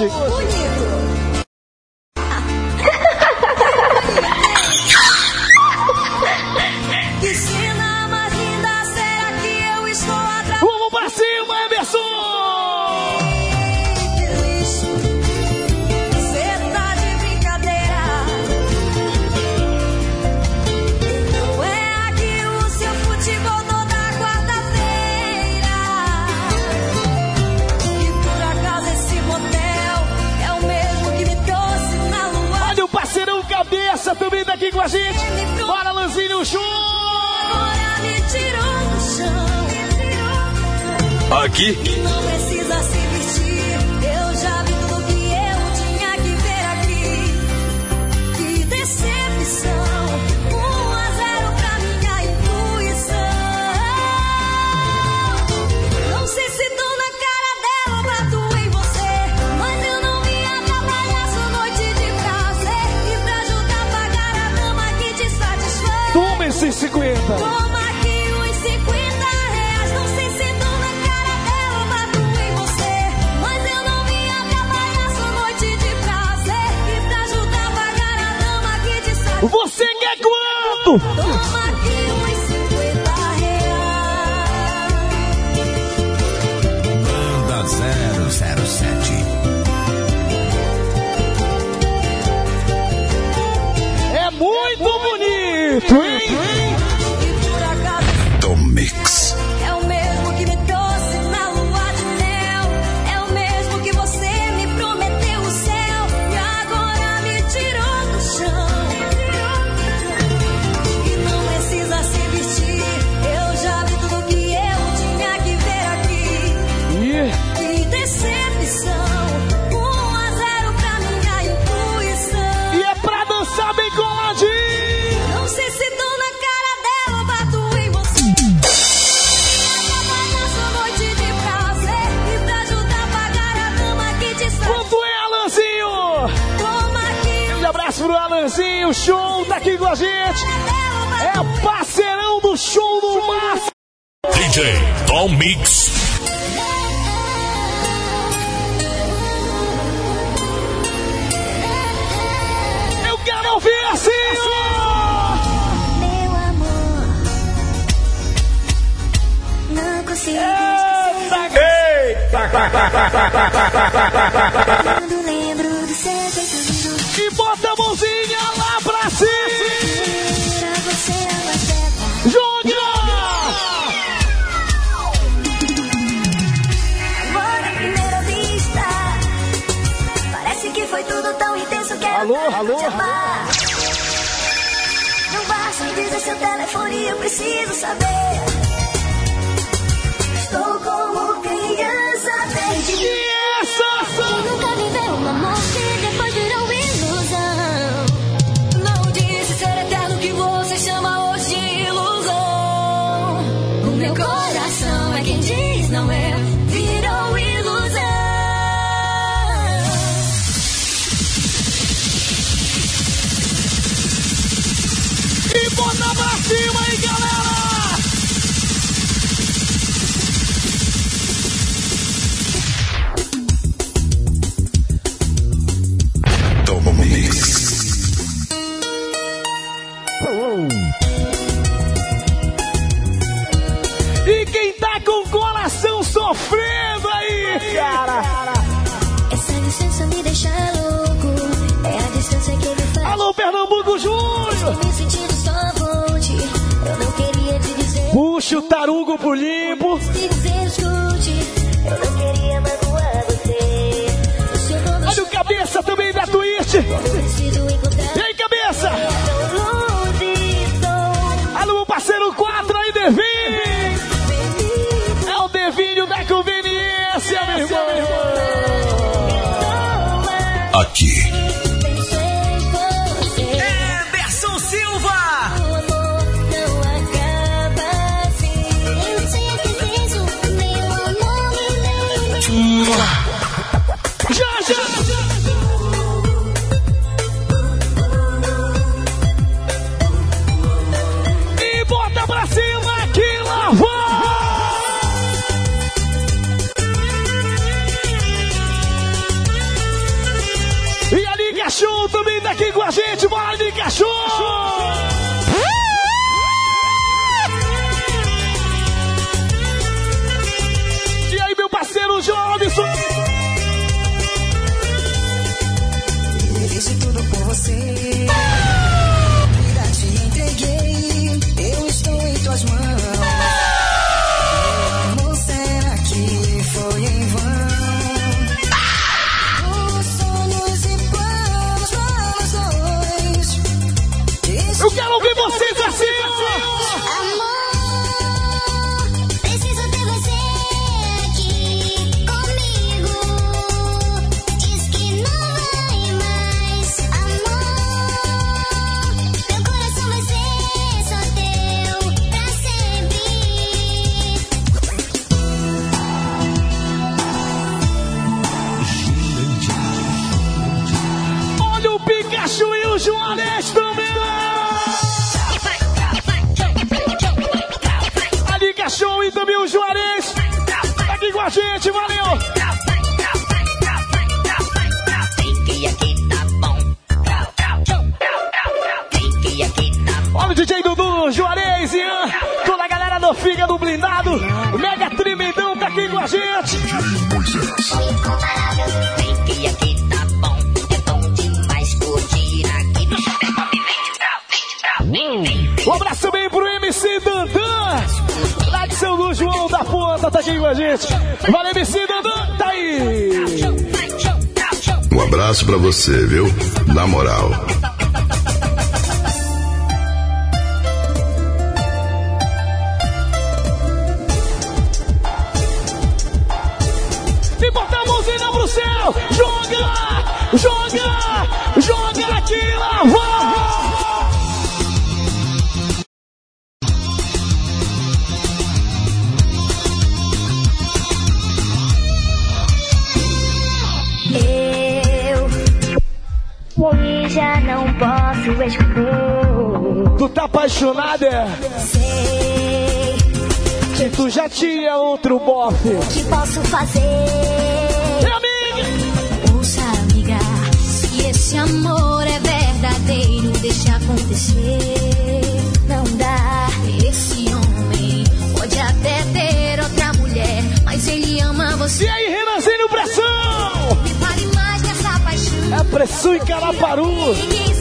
hoje. Que cena mais linda, será que eu estou atrás? Vamos pra cima, Emerson! Você tá de brincadeira. Não é aqui o seu futebol toda quarta-feira. E por acaso esse motel é o mesmo que me trouxe na lua. Olha o parceirão Cabeça também daqui com a gente. Bora, Lanzinho, show! Agora me tirou do chão. Aqui. Não precisa se vestir, eu já vi tudo que eu tinha que ver aqui. Que decepção, 1-0 pra minha intuição. Não sei se dou na cara dela ou bato em você, mas eu não ia trabalhar só noite de prazer. E pra ajudar a pagar a dama que te satisfaz. Toma esses 50. Toma aqui uns 50 reais. Não sei se dou na cara dela ou bato em você, mas eu não ia trabalhar só noite de prazer. E pra ajudar a pagar a dama que te satisfaz. Você quer quanto? Toma aqui uns 50 reais. Banda 007. É muito bonito, hein? E por acaso Do Mix. é o mesmo que me trouxe na lua de mel. É o mesmo que você me prometeu o céu. E agora me tirou do chão. E não precisa se vestir, eu já vi tudo que eu tinha que ver aqui. Que decepção, 1-0 pra minha intuição. E é pra dançar bem coladinho. Não sei se dou na cara dela ou bato em você. Trabalhar só noite de prazer. E pra ajudar a pagar a dama que te satisfaz. Quanto é, Alanzinho? Toma aqui Um abraço pro Alanzinho, show, tá aqui com a gente. É parceirão do show do Márcio. DJ Tom Mix. Eu quero ouvir assim, ó. Meu amor, não consigo quando lembro do seu jeito lindo. E bota a mãozinha lá pra cima. Pra você é uma seta. Joga! Amor à primeira vista, parece que foi tudo tão intenso que Alô, alô? te amar. Não basta me dizer seu telefone, eu preciso saber. Estou como criança perdida. Nunca viveu um amor que depois virou ilusão. Não disse ser eterno que você chama hoje de ilusão. O meu coração é quem diz não é, virou ilusão. E bota pra cima aí, galera! Tom Mix. E quem tá com o coração sofrendo aí, cara? Essa distância me deixa louco. É a distância que me faz. Alô, Pernambuco Júnior! Estou me sentindo só ponte. Eu não queria te dizer. Puxa o tarugo pro limpo. Te dizer, escute. Eu não queria magoar você. O seu nome Olha o Cabeça também da Twitch. preciso encontrar. E aí, Cabeça? Tão longe estou. Alô, meu parceiro 4 aí, Devinho. É o Devinho da conveniência, meu irmão. Aqui. Emerson Silva. O amor não acaba assim. Eu não sei o que fiz, meu amor me lembra. Já, já! E bota pra cima que lá vai! aqui com a gente, bora de cachorro! E aí, meu parceiro Jobson? Fiz tudo por você, vida te entreguei, eu estou em tuas mãos. Meu amor, será que foi em vão? Os sonhos e planos, planos dois. Eu quero ouvir vocês assim! Juarez também! Ali Cachorro e também o Juarez tá aqui com a gente, valeu! Olha o DJ Dudu, Juarez, Ian, toda a galera do Fígado Blindado, o Mega Tremendão tá aqui com a gente! Um abraço também pro MC Dandan, lá de São Luís, João da Ponta, tá aqui com a gente. Valeu, MC Dandan, tá aí. Um abraço pra você, viu? Na moral. E bota a mãozinha pro céu, joga, joga, joga aqui, lá vai. Já não posso esconder. Tu tá apaixonada? Sei que tu já tinha outro bofe. O que posso fazer? Amiga! Ouça, amiga, se esse amor é verdadeiro, deixa acontecer. Não dá. Esse homem pode até ter outra mulher, mas ele ama você. E aí, Renanzinho, pressão! Me fale mais dessa paixão. É pressão em Caraparu. Ninguém